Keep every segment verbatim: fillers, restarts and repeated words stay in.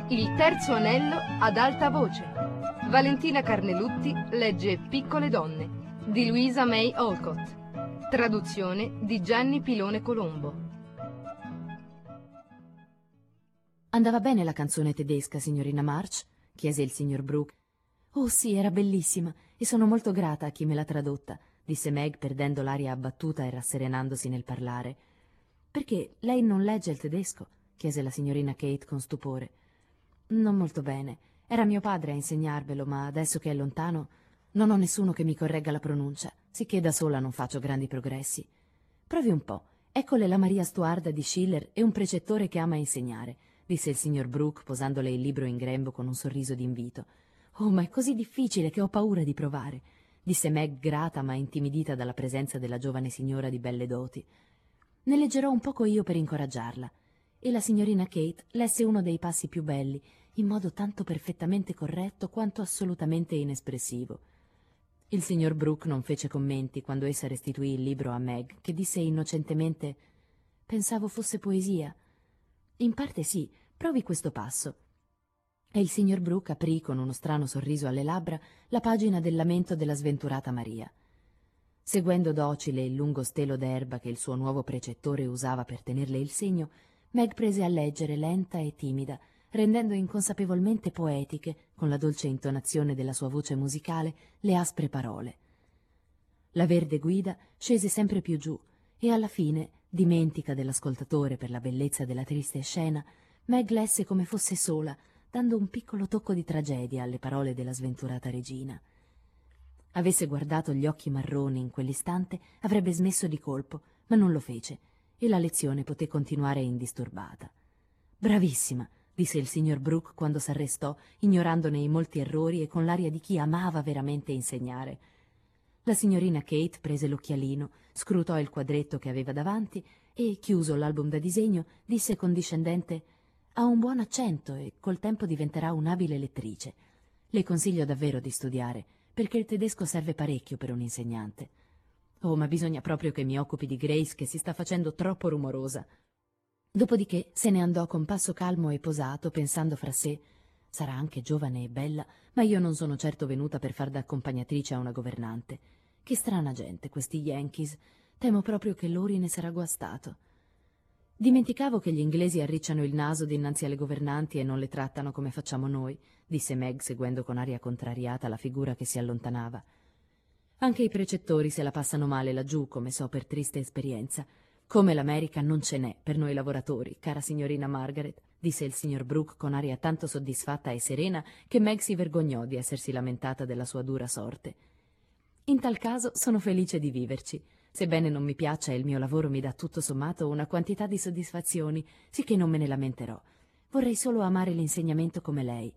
Il terzo anello ad alta voce. Valentina Carnelutti legge Piccole donne di Louisa May Alcott. Traduzione di Gianni Pilone Colombo. Andava bene la canzone tedesca, signorina March? Chiese il signor Brooke. Oh sì, era bellissima e sono molto grata a chi me l'ha tradotta, disse Meg perdendo l'aria abbattuta e rasserenandosi nel parlare. Perché lei non legge il tedesco? Chiese la signorina Kate con stupore. Non molto bene. Era mio padre a insegnarvelo, ma adesso che è lontano non ho nessuno che mi corregga la pronuncia, sicché da sola non faccio grandi progressi. Provi un po'. Eccole la Maria Stuarda di Schiller e un precettore che ama insegnare, disse il signor Brooke posandole il libro in grembo con un sorriso d'invito. Oh, ma è così difficile che ho paura di provare, disse Meg grata ma intimidita dalla presenza della giovane signora di belle doti. Ne leggerò un poco io per incoraggiarla. E la signorina Kate lesse uno dei passi più belli, in modo tanto perfettamente corretto quanto assolutamente inespressivo. Il signor Brooke non fece commenti quando essa restituì il libro a Meg, che disse innocentemente: «Pensavo fosse poesia». «In parte sì, provi questo passo». E il signor Brooke aprì con uno strano sorriso alle labbra la pagina del lamento della sventurata Maria. Seguendo docile il lungo stelo d'erba che il suo nuovo precettore usava per tenerle il segno, Meg prese a leggere lenta e timida, rendendo inconsapevolmente poetiche, con la dolce intonazione della sua voce musicale, le aspre parole. La verde guida scese sempre più giù e alla fine, dimentica dell'ascoltatore per la bellezza della triste scena, Meg lesse come fosse sola, dando un piccolo tocco di tragedia alle parole della sventurata regina. Avesse guardato gli occhi marroni in quell'istante, avrebbe smesso di colpo, ma non lo fece, e la lezione poté continuare indisturbata. «Bravissima», disse il signor Brooke quando s'arrestò, ignorandone i molti errori e con l'aria di chi amava veramente insegnare. La signorina Kate prese l'occhialino, scrutò il quadretto che aveva davanti e, chiuso l'album da disegno, disse condiscendente: «Ha un buon accento e col tempo diventerà un'abile lettrice. Le consiglio davvero di studiare, perché il tedesco serve parecchio per un insegnante. Oh, ma bisogna proprio che mi occupi di Grace, che si sta facendo troppo rumorosa». Dopodiché se ne andò con passo calmo e posato, pensando fra sé: «Sarà anche giovane e bella, ma io non sono certo venuta per far da accompagnatrice a una governante. Che strana gente, questi Yankees. Temo proprio che l'Ori ne sarà guastato». «Dimenticavo che gli inglesi arricciano il naso dinanzi alle governanti e non le trattano come facciamo noi», disse Meg seguendo con aria contrariata la figura che si allontanava. «Anche i precettori se la passano male laggiù, come so per triste esperienza. Come l'America non ce n'è per noi lavoratori, cara signorina Margaret», disse il signor Brooke con aria tanto soddisfatta e serena che Meg si vergognò di essersi lamentata della sua dura sorte. «In tal caso sono felice di viverci. Sebbene non mi piaccia, il mio lavoro mi dà tutto sommato una quantità di soddisfazioni, sicché non me ne lamenterò. Vorrei solo amare l'insegnamento come lei.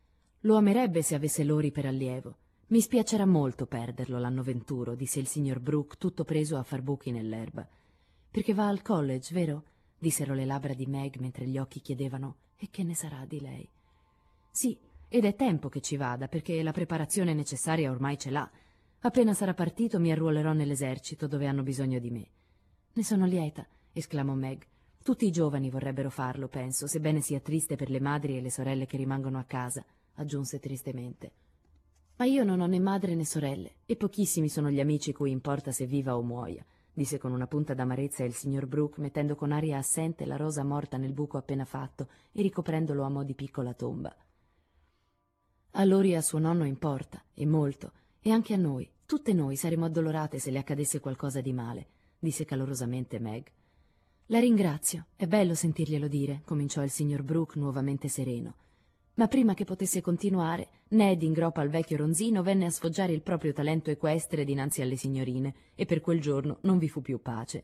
Lo amerebbe se avesse Lori per allievo. Mi spiacerà molto perderlo l'anno venturo», disse il signor Brooke, tutto preso a far buchi nell'erba. «Perché va al college, vero?» dissero le labbra di Meg mentre gli occhi chiedevano: «E che ne sarà di lei?» «Sì, ed è tempo che ci vada, perché la preparazione necessaria ormai ce l'ha. Appena sarà partito mi arruolerò nell'esercito, dove hanno bisogno di me». «Ne sono lieta», esclamò Meg. «Tutti i giovani vorrebbero farlo, penso, sebbene sia triste per le madri e le sorelle che rimangono a casa», aggiunse tristemente. «Ma io non ho né madre né sorelle, e pochissimi sono gli amici cui importa se viva o muoia», disse con una punta d'amarezza il signor Brooke, mettendo con aria assente la rosa morta nel buco appena fatto e ricoprendolo a mo' di piccola tomba. «A Lori e a suo nonno importa, e molto, e anche a noi, tutte noi saremmo addolorate se le accadesse qualcosa di male», disse calorosamente Meg. «La ringrazio, è bello sentirglielo dire», cominciò il signor Brooke nuovamente sereno. Ma prima che potesse continuare, Ned, in groppa al vecchio ronzino, venne a sfoggiare il proprio talento equestre dinanzi alle signorine, e per quel giorno non vi fu più pace.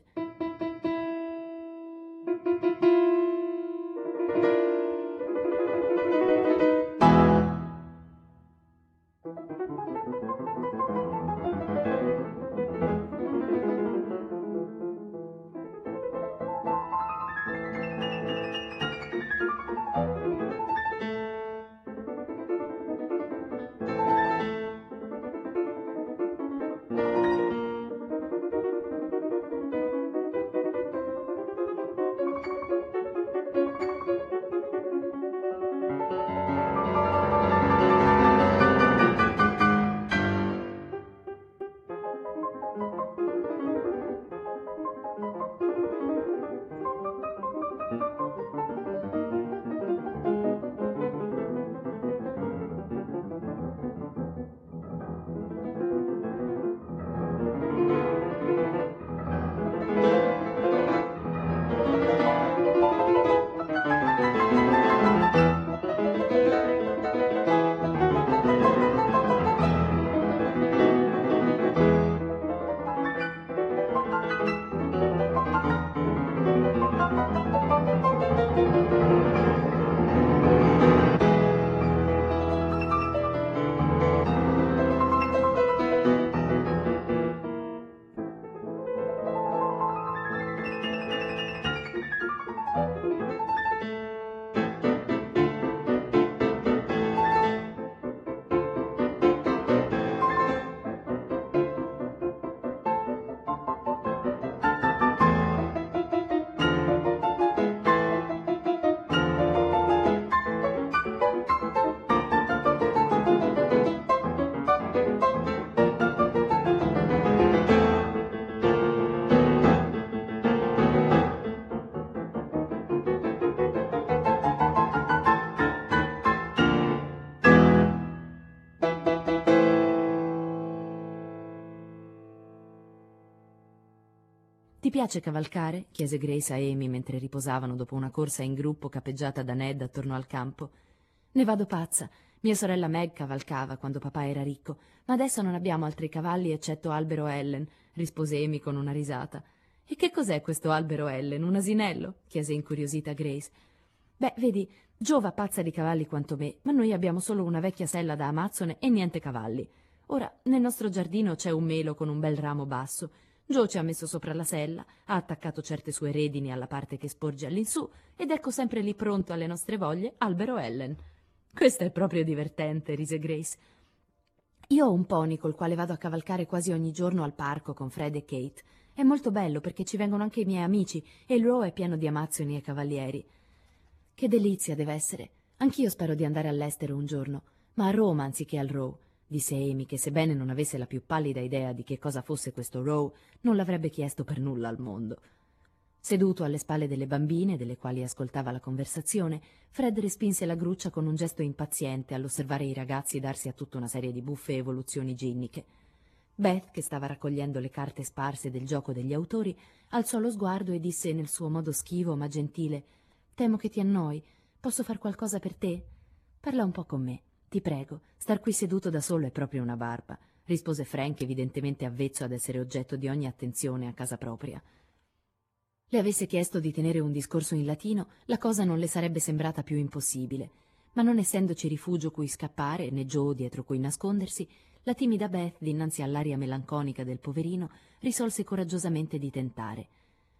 piace cavalcare? Chiese Grace a Amy mentre riposavano dopo una corsa in gruppo capeggiata da Ned attorno al campo. Ne vado pazza. Mia sorella Meg cavalcava quando papà era ricco, ma adesso non abbiamo altri cavalli eccetto Albero Ellen, rispose Amy con una risata. E che cos'è questo Albero Ellen? Un asinello? Chiese incuriosita Grace. Beh, vedi, Joe va pazza di cavalli quanto me, ma noi abbiamo solo una vecchia sella da Amazzone e niente cavalli. Ora, nel nostro giardino c'è un melo con un bel ramo basso. Joe ci ha messo sopra la sella, ha attaccato certe sue redini alla parte che sporge all'insù ed ecco sempre lì pronto alle nostre voglie Albero Ellen. Questo è proprio divertente, rise Grace. Io ho un pony col quale vado a cavalcare quasi ogni giorno al parco con Fred e Kate. È molto bello perché ci vengono anche i miei amici e il Row è pieno di amazzoni e cavalieri. Che delizia deve essere. Anch'io spero di andare all'estero un giorno, ma a Roma anziché al Row, disse Amy, che sebbene non avesse la più pallida idea di che cosa fosse questo Row, non l'avrebbe chiesto per nulla al mondo. Seduto alle spalle delle bambine, delle quali ascoltava la conversazione, Fred respinse la gruccia con un gesto impaziente all'osservare i ragazzi darsi a tutta una serie di buffe evoluzioni ginniche. Beth, che stava raccogliendo le carte sparse del gioco degli autori, alzò lo sguardo e disse nel suo modo schivo ma gentile: «Temo che ti annoi. Posso far qualcosa per te? Parla un po' con me. Ti prego, star qui seduto da solo è proprio una barba», rispose Frank, evidentemente avvezzo ad essere oggetto di ogni attenzione a casa propria. Le avesse chiesto di tenere un discorso in latino, la cosa non le sarebbe sembrata più impossibile, ma non essendoci rifugio cui scappare, né Joe dietro cui nascondersi, la timida Beth, dinanzi all'aria melanconica del poverino, risolse coraggiosamente di tentare.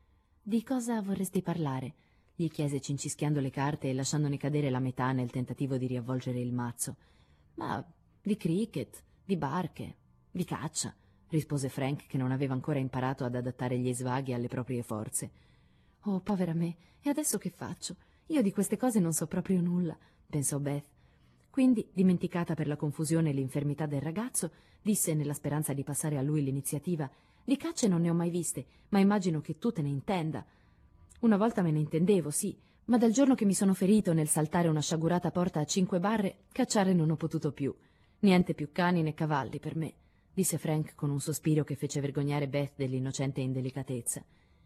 «Di cosa vorresti parlare?» gli chiese cincischiando le carte e lasciandone cadere la metà nel tentativo di riavvolgere il mazzo. «Ma di cricket, di barche, di caccia», rispose Frank, che non aveva ancora imparato ad adattare gli svaghi alle proprie forze. «Oh, povera me, e adesso che faccio? Io di queste cose non so proprio nulla», pensò Beth. Quindi, dimenticata per la confusione e l'infermità del ragazzo, disse, nella speranza di passare a lui l'iniziativa: «Di cacce non ne ho mai viste, ma immagino che tu te ne intenda». «Una volta me ne intendevo, sì, ma dal giorno che mi sono ferito nel saltare una sciagurata porta a cinque barre, cacciare non ho potuto più. Niente più cani né cavalli per me», disse Frank con un sospiro che fece vergognare Beth dell'innocente indelicatezza.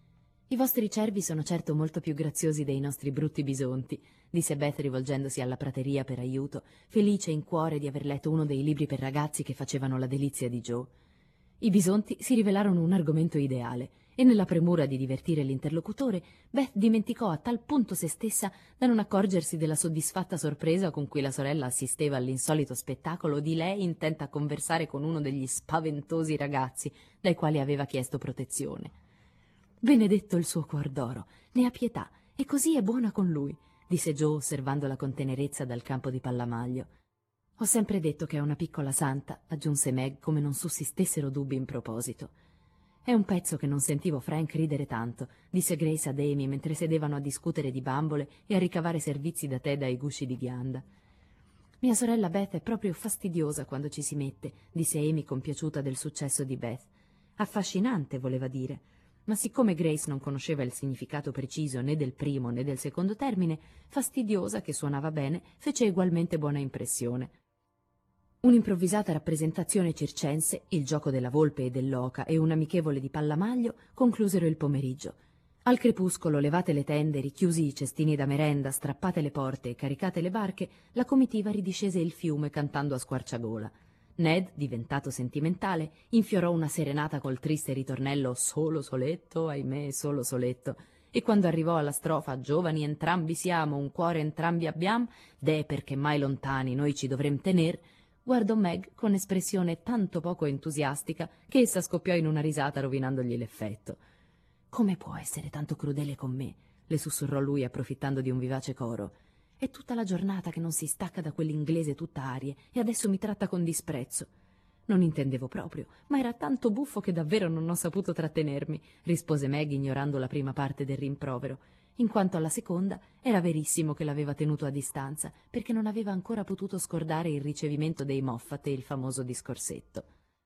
«I vostri cervi sono certo molto più graziosi dei nostri brutti bisonti», disse Beth rivolgendosi alla prateria per aiuto, felice in cuore di aver letto uno dei libri per ragazzi che facevano la delizia di Joe. I bisonti si rivelarono un argomento ideale e nella premura di divertire l'interlocutore Beth dimenticò a tal punto se stessa da non accorgersi della soddisfatta sorpresa con cui la sorella assisteva all'insolito spettacolo di lei intenta a conversare con uno degli spaventosi ragazzi dai quali aveva chiesto protezione. «Benedetto il suo cuor d'oro, ne ha pietà, e così è buona con lui», disse Joe osservandola con tenerezza dal campo di pallamaglio. «Ho sempre detto che è una piccola santa», aggiunse Meg, come non sussistessero dubbi in proposito. «È un pezzo che non sentivo Frank ridere tanto», disse Grace ad Amy mentre sedevano a discutere di bambole e a ricavare servizi da tè dai gusci di ghianda. «Mia sorella Beth è proprio fastidiosa quando ci si mette», disse Amy compiaciuta del successo di Beth. «Affascinante, voleva dire». Ma siccome Grace non conosceva il significato preciso né del primo né del secondo termine, fastidiosa, che suonava bene, fece egualmente buona impressione. Un'improvvisata rappresentazione circense, il gioco della volpe e dell'oca e un amichevole di pallamaglio conclusero il pomeriggio. Al crepuscolo, levate le tende, richiusi i cestini da merenda, strappate le porte e caricate le barche, la comitiva ridiscese il fiume cantando a squarciagola. Ned, diventato sentimentale, infiorò una serenata col triste ritornello «Solo soletto, ahimè, solo soletto», e quando arrivò alla strofa «Giovani entrambi siamo, un cuore entrambi abbiam, deh perché mai lontani noi ci dovrem tener», guardò Meg con espressione tanto poco entusiastica che essa scoppiò in una risata rovinandogli l'effetto. «Come può essere tanto crudele con me?» le sussurrò lui approfittando di un vivace coro. «È tutta la giornata che non si stacca da quell'inglese tutta arie e adesso mi tratta con disprezzo». «Non intendevo proprio, ma era tanto buffo che davvero non ho saputo trattenermi», rispose Meg ignorando la prima parte del rimprovero. In quanto alla seconda, era verissimo che l'aveva tenuto a distanza, perché non aveva ancora potuto scordare il ricevimento dei Moffat e il famoso discorsetto.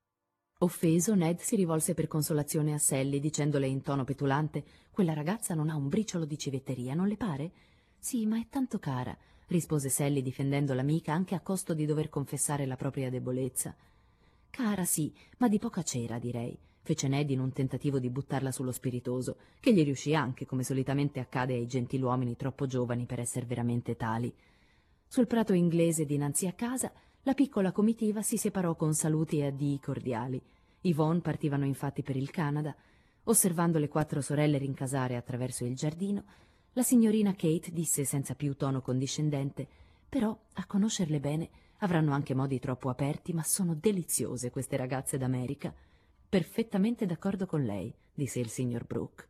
Offeso, Ned si rivolse per consolazione a Sally, dicendole in tono petulante: «Quella ragazza non ha un briciolo di civetteria, non le pare?» «Sì, ma è tanto cara», rispose Sally difendendo l'amica anche a costo di dover confessare la propria debolezza. «Cara sì, ma di poca cera, direi», Fece Ned in un tentativo di buttarla sullo spiritoso, che gli riuscì anche, come solitamente accade ai gentiluomini troppo giovani per essere veramente tali. Sul prato inglese dinanzi a casa, la piccola comitiva si separò con saluti e addii cordiali. I Vaughan partivano infatti per il Canada. Osservando le quattro sorelle rincasare attraverso il giardino, la signorina Kate disse senza più tono condiscendente: «Però, a conoscerle bene, avranno anche modi troppo aperti, ma sono deliziose queste ragazze d'America». «Perfettamente d'accordo con lei», disse il signor Brooke.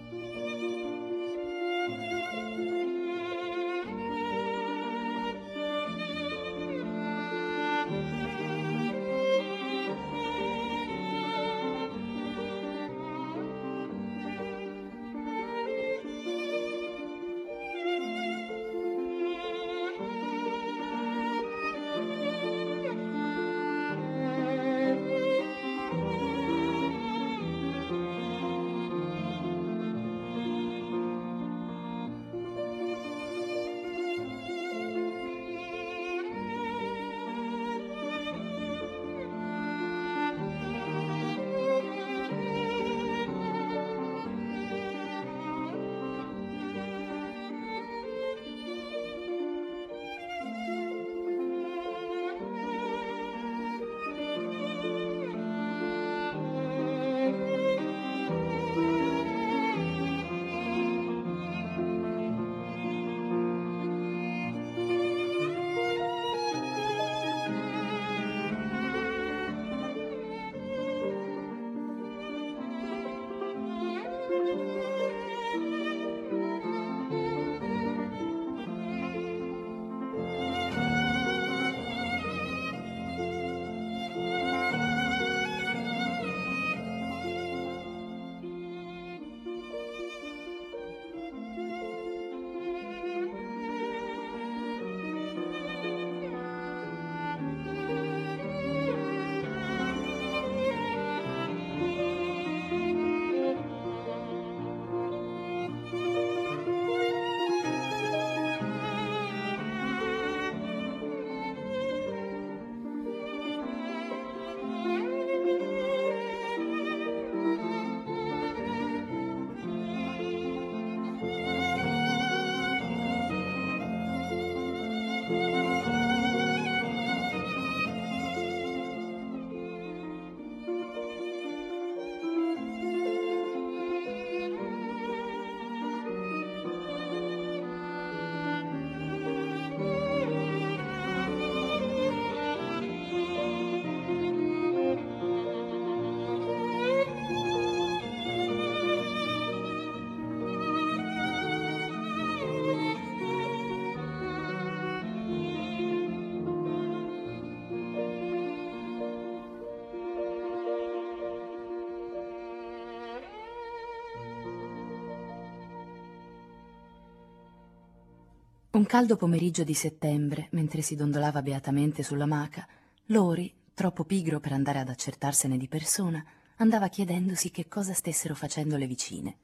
Un caldo pomeriggio di settembre, mentre si dondolava beatamente sull'amaca, Lori, troppo pigro per andare ad accertarsene di persona, andava chiedendosi che cosa stessero facendo le vicine.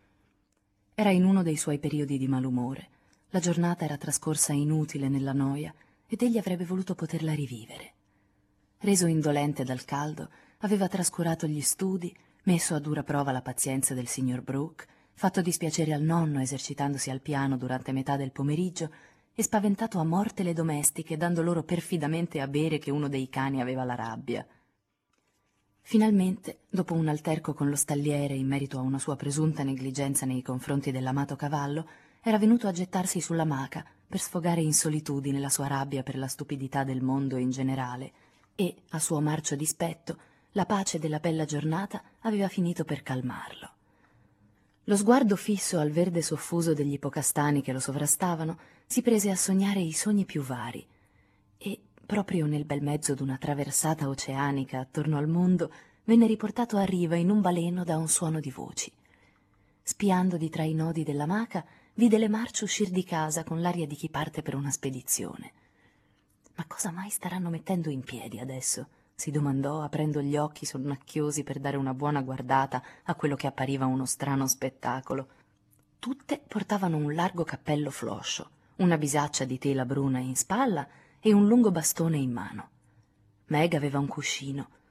Era in uno dei suoi periodi di malumore. La giornata era trascorsa inutile nella noia ed egli avrebbe voluto poterla rivivere. Reso indolente dal caldo, aveva trascurato gli studi, messo a dura prova la pazienza del signor Brooke, fatto dispiacere al nonno esercitandosi al piano durante metà del pomeriggio e spaventato a morte le domestiche, dando loro perfidamente a bere che uno dei cani aveva la rabbia. Finalmente, dopo un alterco con lo stalliere in merito a una sua presunta negligenza nei confronti dell'amato cavallo, era venuto a gettarsi sull'amaca per sfogare in solitudine la sua rabbia per la stupidità del mondo in generale e, a suo marcio dispetto, la pace della bella giornata aveva finito per calmarlo. Lo sguardo fisso al verde soffuso degli ipocastani che lo sovrastavano si prese a sognare i sogni più vari e, proprio nel bel mezzo d'una traversata oceanica attorno al mondo, venne riportato a riva in un baleno da un suono di voci. Spiando di tra i nodi dell'amaca, vide le marce uscir di casa con l'aria di chi parte per una spedizione. «Ma cosa mai staranno mettendo in piedi adesso?» si domandò, aprendo gli occhi sonnacchiosi per dare una buona guardata a quello che appariva uno strano spettacolo. Tutte portavano un largo cappello floscio, una bisaccia di tela bruna in spalla e un lungo bastone in mano. Meg aveva un cuscino,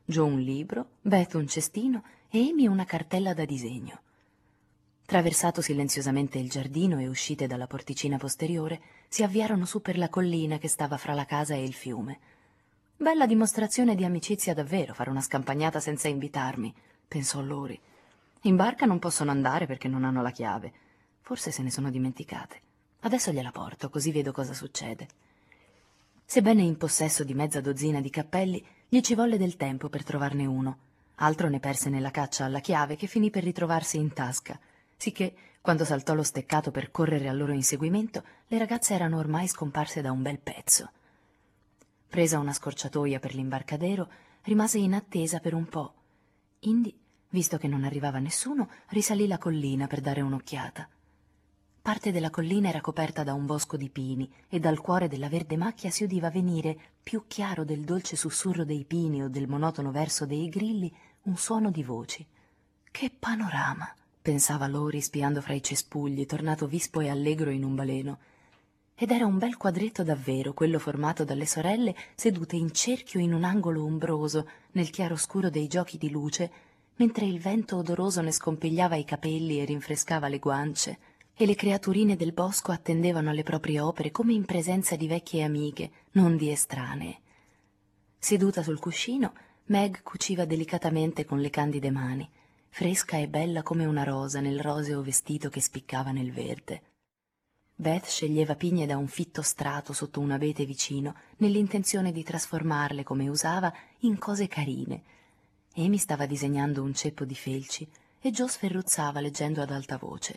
Joe un libro, Beth un cestino e Amy una cartella da disegno. Traversato silenziosamente il giardino e uscite dalla porticina posteriore, si avviarono su per la collina che stava fra la casa e il fiume. Bella dimostrazione di amicizia davvero, fare una scampagnata senza invitarmi, pensò Lori. In barca non possono andare perché non hanno la chiave. Forse se ne sono dimenticate. Adesso gliela porto, così vedo cosa succede. Sebbene in possesso di mezza dozzina di cappelli, gli ci volle del tempo per trovarne uno. Altro ne perse nella caccia alla chiave che finì per ritrovarsi in tasca, sicché, quando saltò lo steccato per correre al loro inseguimento, le ragazze erano ormai scomparse da un bel pezzo. Presa una scorciatoia per l'imbarcadero, rimase in attesa per un po'. Indi, visto che non arrivava nessuno, risalì la collina per dare un'occhiata. Parte della collina era coperta da un bosco di pini e dal cuore della verde macchia si udiva venire, più chiaro del dolce sussurro dei pini o del monotono verso dei grilli, un suono di voci. Che panorama! Pensava Lori spiando fra i cespugli, tornato vispo e allegro in un baleno. Ed era un bel quadretto davvero, quello formato dalle sorelle sedute in cerchio in un angolo ombroso, nel chiaroscuro dei giochi di luce, mentre il vento odoroso ne scompigliava i capelli e rinfrescava le guance, e le creaturine del bosco attendevano alle proprie opere come in presenza di vecchie amiche, non di estranee. Seduta sul cuscino, Meg cuciva delicatamente con le candide mani, fresca e bella come una rosa nel roseo vestito che spiccava nel verde. Beth sceglieva pigne da un fitto strato sotto un abete vicino, nell'intenzione di trasformarle, come usava, in cose carine. Amy stava disegnando un ceppo di felci e Joe sferruzzava leggendo ad alta voce.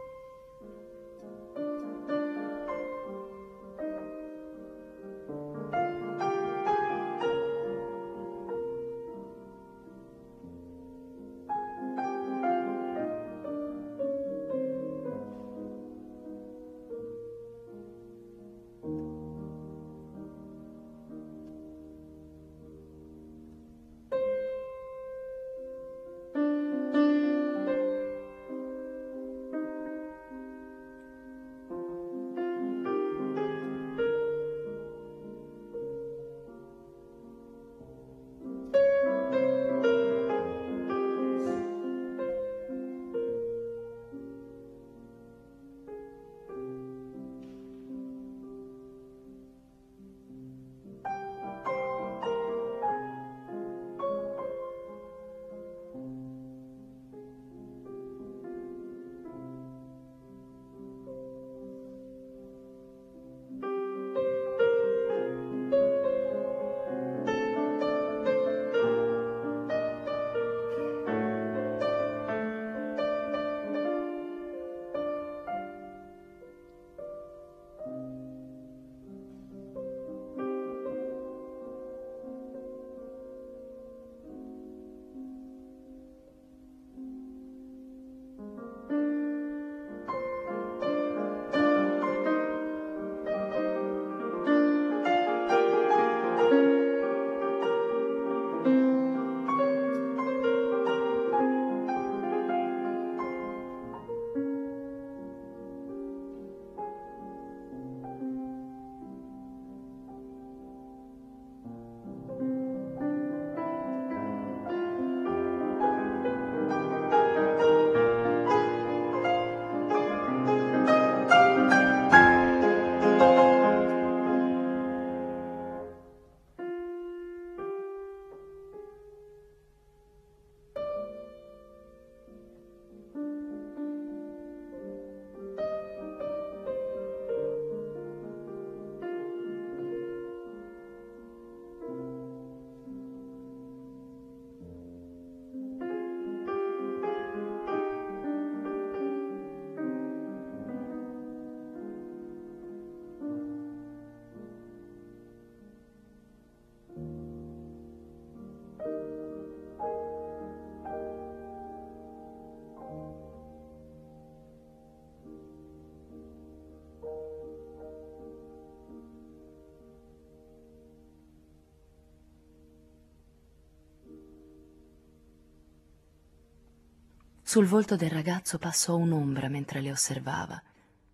Sul volto del ragazzo passò un'ombra mentre le osservava.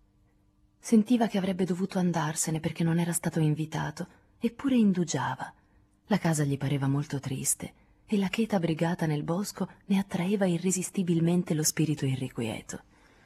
Sentiva che avrebbe dovuto andarsene perché non era stato invitato, eppure indugiava. La casa gli pareva molto triste e la cheta brigata nel bosco ne attraeva irresistibilmente lo spirito irrequieto.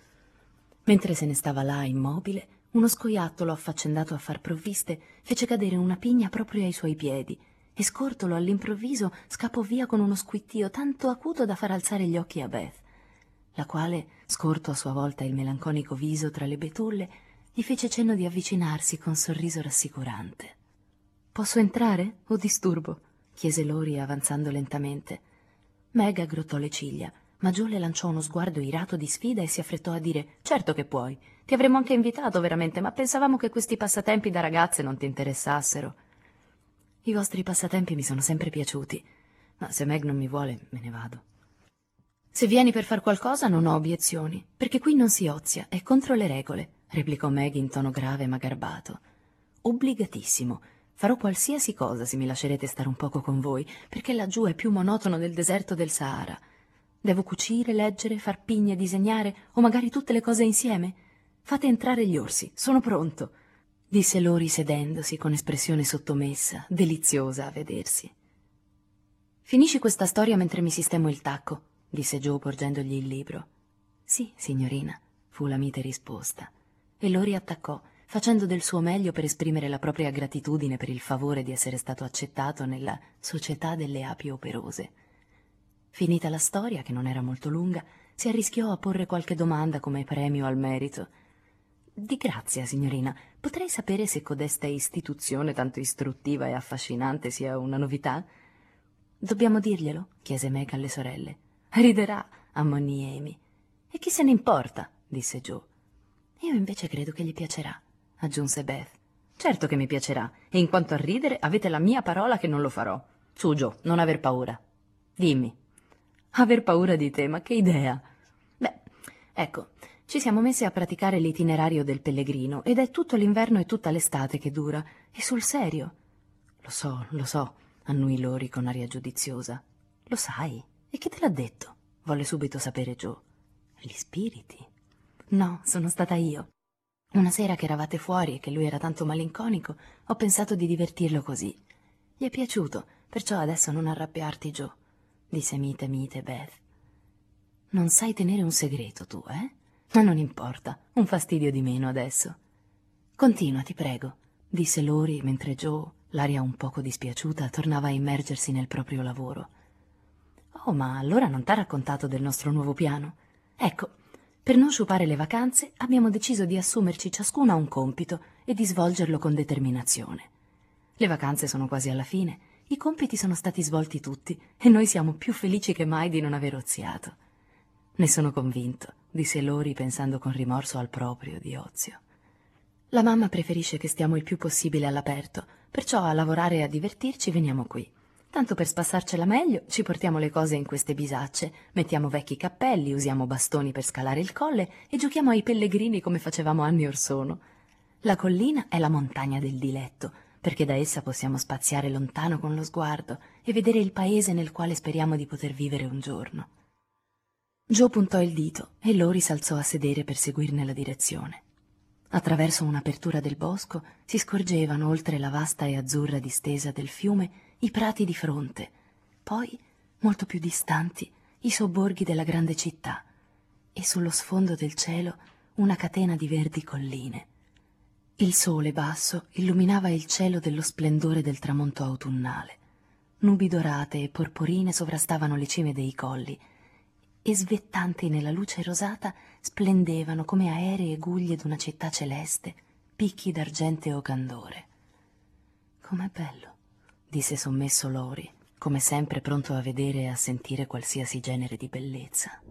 Mentre se ne stava là immobile, uno scoiattolo affaccendato a far provviste fece cadere una pigna proprio ai suoi piedi e Scortolo all'improvviso scappò via con uno squittio tanto acuto da far alzare gli occhi a Beth, la quale, scorto a sua volta il melanconico viso tra le betulle, gli fece cenno di avvicinarsi con sorriso rassicurante. «Posso entrare o disturbo?» chiese Lori avanzando lentamente. Meg aggrottò le ciglia, ma Joe le lanciò uno sguardo irato di sfida e si affrettò a dire «Certo che puoi, ti avremmo anche invitato veramente, ma pensavamo che questi passatempi da ragazze non ti interessassero». «I vostri passatempi mi sono sempre piaciuti, ma se Meg non mi vuole me ne vado». «Se vieni per far qualcosa non ho obiezioni, perché qui non si ozia, è contro le regole», replicò Meg in tono grave ma garbato. «Obbligatissimo. Farò qualsiasi cosa se mi lascerete stare un poco con voi, perché laggiù è più monotono del deserto del Sahara. Devo cucire, leggere, far pigne, disegnare, o magari tutte le cose insieme? Fate entrare gli orsi, sono pronto», disse Lori sedendosi con espressione sottomessa, deliziosa a vedersi. «Finisci questa storia mentre mi sistemo il tacco», disse Joe porgendogli il libro. «Sì, signorina», fu la mite risposta, e Lori attaccò, facendo del suo meglio per esprimere la propria gratitudine per il favore di essere stato accettato nella società delle api operose. Finita la storia, che non era molto lunga, si arrischiò a porre qualche domanda come premio al merito. «Di grazia, signorina, potrei sapere se codesta istituzione tanto istruttiva e affascinante sia una novità?» «Dobbiamo dirglielo?» chiese Meg alle sorelle. «Riderà», ammonì Amy. «E chi se ne importa?» disse Joe. «Io invece credo che gli piacerà», aggiunse Beth. «Certo che mi piacerà, e in quanto a ridere avete la mia parola che non lo farò. Su, Joe, non aver paura. Dimmi». «Aver paura di te, ma che idea!» «Beh, ecco, ci siamo messi a praticare l'itinerario del pellegrino ed è tutto l'inverno e tutta l'estate che dura, e sul serio». «Lo so, lo so», annui Lori con aria giudiziosa. «Lo sai? E chi te l'ha detto?» volle subito sapere Joe. «Gli spiriti?» «No, sono stata io. Una sera che eravate fuori e che lui era tanto malinconico, ho pensato di divertirlo così. Gli è piaciuto, perciò adesso non arrabbiarti, Joe», disse mite mite Beth. «Non sai tenere un segreto tu, eh? Ma non importa, un fastidio di meno adesso». «Continua, ti prego», disse Lori mentre Joe, l'aria un poco dispiaciuta, tornava a immergersi nel proprio lavoro. «Oh, ma allora non t'ha raccontato del nostro nuovo piano? Ecco, per non sciupare le vacanze abbiamo deciso di assumerci ciascuna un compito e di svolgerlo con determinazione. Le vacanze sono quasi alla fine, i compiti sono stati svolti tutti e noi siamo più felici che mai di non aver oziato». «Ne sono convinto», disse Lori pensando con rimorso al proprio di ozio. «La mamma preferisce che stiamo il più possibile all'aperto, perciò a lavorare e a divertirci veniamo qui. Tanto per spassarcela meglio ci portiamo le cose in queste bisacce, mettiamo vecchi cappelli, usiamo bastoni per scalare il colle e giochiamo ai pellegrini come facevamo anni or sono. La collina è la montagna del diletto, perché da essa possiamo spaziare lontano con lo sguardo e vedere il paese nel quale speriamo di poter vivere un giorno». Joe puntò il dito e Lori s'alzò a sedere per seguirne la direzione. Attraverso un'apertura del bosco si scorgevano, oltre la vasta e azzurra distesa del fiume, i prati di fronte, poi, molto più distanti, i sobborghi della grande città, e sullo sfondo del cielo una catena di verdi colline. Il sole basso illuminava il cielo dello splendore del tramonto autunnale. Nubi dorate e porporine sovrastavano le cime dei colli, e svettanti nella luce rosata splendevano come aeree guglie d'una città celeste, picchi d'argenteo candore. «Com'è bello», disse sommesso Lori, come sempre pronto a vedere e a sentire qualsiasi genere di bellezza.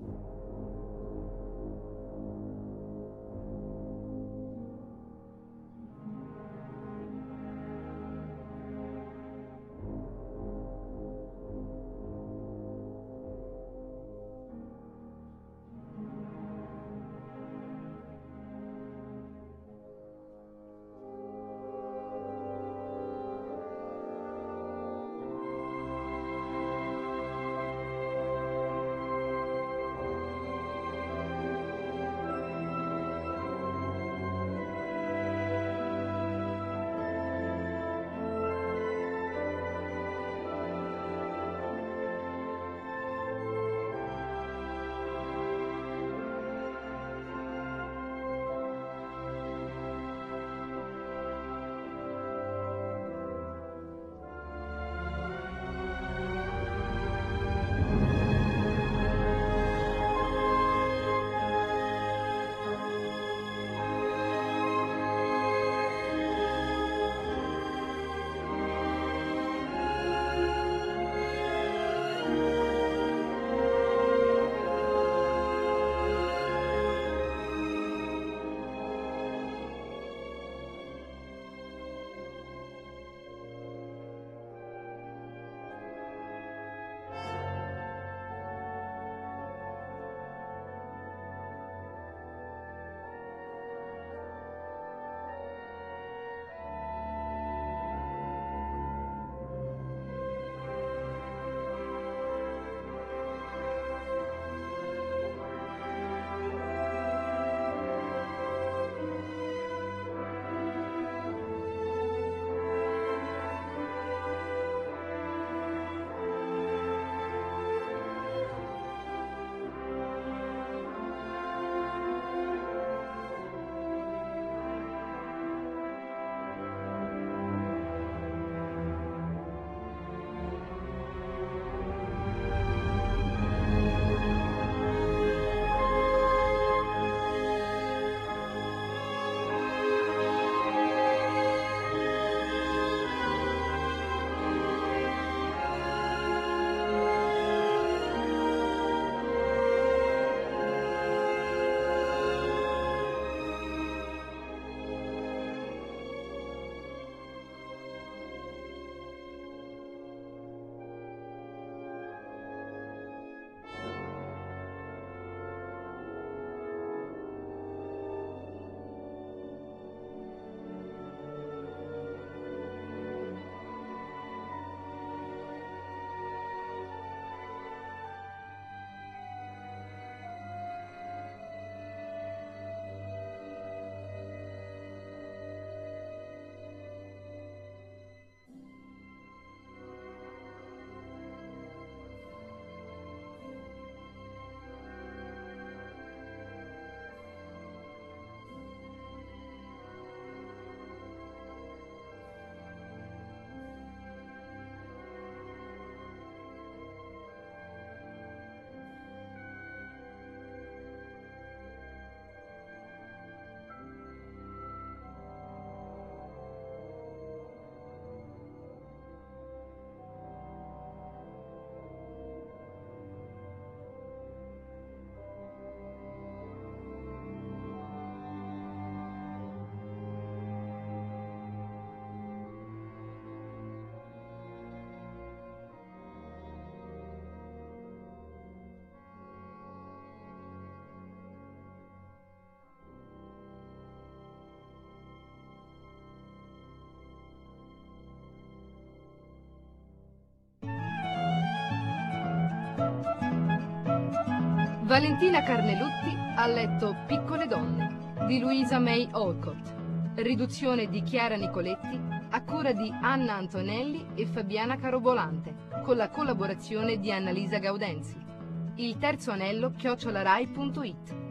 Valentina Carnelutti ha letto Piccole donne di Louisa May Alcott. Riduzione di Chiara Nicoletti a cura di Anna Antonelli e Fabiana Carobolante, con la collaborazione di Annalisa Gaudenzi. Il terzo anello chiocciolarai punto it.